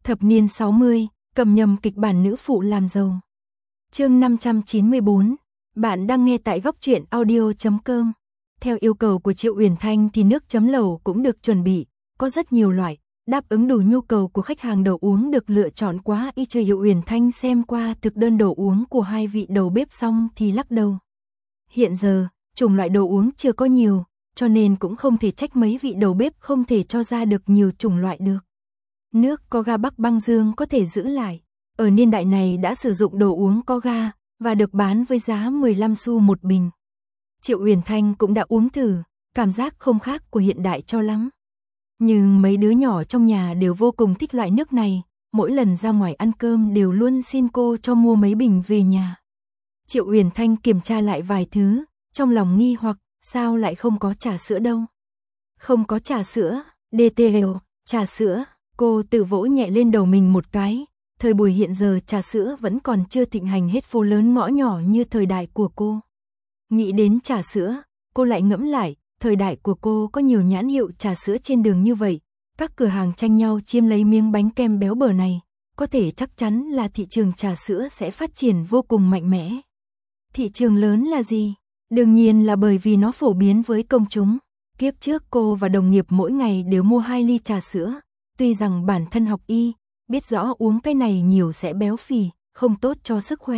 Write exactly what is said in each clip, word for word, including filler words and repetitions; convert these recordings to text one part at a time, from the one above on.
Thập niên sáu mươi, cầm nhầm kịch bản nữ phụ làm giàu. Chương năm trăm chín mươi bốn, bạn đang nghe tại góc truyện audio chấm com. Theo yêu cầu của Triệu Uyển Thanh thì nước chấm lẩu cũng được chuẩn bị, có rất nhiều loại, đáp ứng đủ nhu cầu của khách hàng đồ uống được lựa chọn quá y chờ Triệu Uyển Thanh xem qua thực đơn đồ uống của hai vị đầu bếp xong thì lắc đầu. Hiện giờ, chủng loại đồ uống chưa có nhiều, cho nên cũng không thể trách mấy vị đầu bếp không thể cho ra được nhiều chủng loại được. Nước có ga Bắc Băng Dương có thể giữ lại, ở niên đại này đã sử dụng đồ uống có ga và được bán với giá mười lăm xu một bình. Triệu Uyển Thanh cũng đã uống thử, cảm giác không khác của hiện đại cho lắm. Nhưng mấy đứa nhỏ trong nhà đều vô cùng thích loại nước này, mỗi lần ra ngoài ăn cơm đều luôn xin cô cho mua mấy bình về nhà. Triệu Uyển Thanh kiểm tra lại vài thứ, trong lòng nghi hoặc, sao lại không có trà sữa đâu? Không có trà sữa, đê tê lờ, trà sữa, cô tự vỗ nhẹ lên đầu mình một cái, thời buổi hiện giờ trà sữa vẫn còn chưa thịnh hành hết phố lớn ngõ nhỏ như thời đại của cô. Nghĩ đến trà sữa, cô lại ngẫm lại, thời đại của cô có nhiều nhãn hiệu trà sữa trên đường như vậy, các cửa hàng tranh nhau chiếm lấy miếng bánh kem béo bở này, có thể chắc chắn là thị trường trà sữa sẽ phát triển vô cùng mạnh mẽ. Thị trường lớn là gì? Đương nhiên là bởi vì nó phổ biến với công chúng. Kiếp trước cô và đồng nghiệp mỗi ngày đều mua hai ly trà sữa, tuy rằng bản thân học y, biết rõ uống cái này nhiều sẽ béo phì, không tốt cho sức khỏe.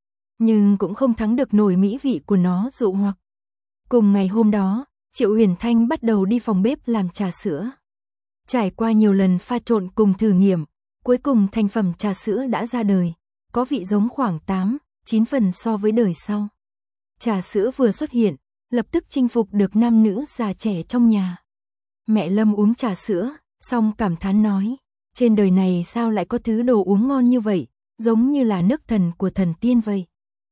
Nhưng cũng không thắng được nổi mỹ vị của nó dụ hoặc. Cùng ngày hôm đó, Triệu Uyển Thanh bắt đầu đi phòng bếp làm trà sữa. Trải qua nhiều lần pha trộn cùng thử nghiệm, cuối cùng thành phẩm trà sữa đã ra đời, có vị giống khoảng tám, chín phần so với đời sau. Trà sữa vừa xuất hiện, lập tức chinh phục được nam nữ già trẻ trong nhà. Mẹ Lâm uống trà sữa, xong cảm thán nói, trên đời này sao lại có thứ đồ uống ngon như vậy, giống như là nước thần của thần tiên vậy.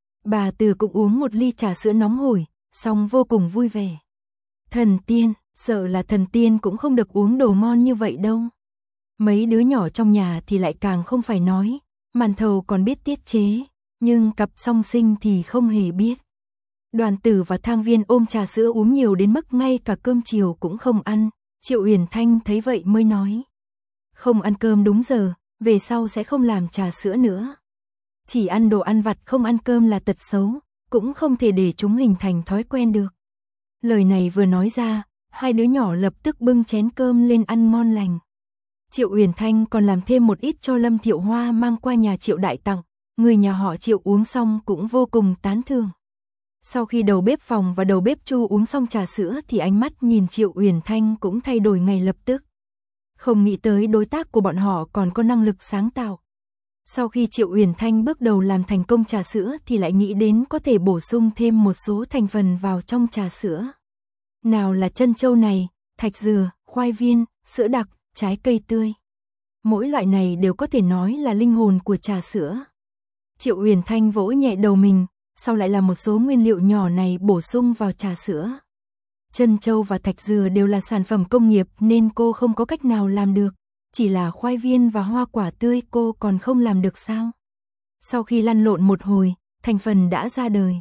Bà Từ cũng uống một ly trà sữa nóng hổi, xong vô cùng vui vẻ. Thần tiên, sợ là thần tiên cũng không được uống đồ ngon như vậy đâu. Mấy đứa nhỏ trong nhà thì lại càng không phải nói, màn thầu còn biết tiết chế, nhưng cặp song sinh thì không hề biết. Đoàn Tử và Thang Viên ôm trà sữa uống nhiều đến mức ngay cả cơm chiều cũng không ăn. Triệu Uyển Thanh thấy vậy mới nói, không ăn cơm đúng giờ, về sau sẽ không làm trà sữa nữa. Chỉ ăn đồ ăn vặt không ăn cơm là tật xấu, cũng không thể để chúng hình thành thói quen được. Lời này vừa nói ra, hai đứa nhỏ lập tức bưng chén cơm lên ăn ngon lành. Triệu Uyển Thanh còn làm thêm một ít cho Lâm Thiệu Hoa mang qua nhà Triệu Đại tặng, người nhà họ Triệu uống xong cũng vô cùng tán thưởng. Sau khi đầu bếp Phòng và đầu bếp Chu uống xong trà sữa thì ánh mắt nhìn Triệu Uyển Thanh cũng thay đổi ngay lập tức. Không nghĩ tới đối tác của bọn họ còn có năng lực sáng tạo. Sau khi Triệu Uyển Thanh bước đầu làm thành công trà sữa thì lại nghĩ đến có thể bổ sung thêm một số thành phần vào trong trà sữa. Nào là trân châu này, thạch dừa, khoai viên, sữa đặc, trái cây tươi. Mỗi loại này đều có thể nói là linh hồn của trà sữa. Triệu Uyển Thanh vỗ nhẹ đầu mình, sau lại là một số nguyên liệu nhỏ này bổ sung vào trà sữa. Trân châu và thạch dừa đều là sản phẩm công nghiệp nên cô không có cách nào làm được. Chỉ là khoai viên và hoa quả tươi cô còn không làm được sao? Sau khi lăn lộn một hồi, thành phần đã ra đời.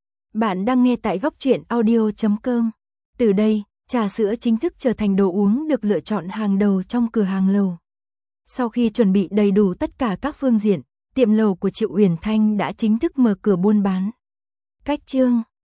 Bạn đang nghe tại góc truyện audio chấm com. Từ đây, trà sữa chính thức trở thành đồ uống được lựa chọn hàng đầu trong cửa hàng lầu. Sau khi chuẩn bị đầy đủ tất cả các phương diện, tiệm lầu của Triệu Uyển Thanh đã chính thức mở cửa buôn bán. Cách chương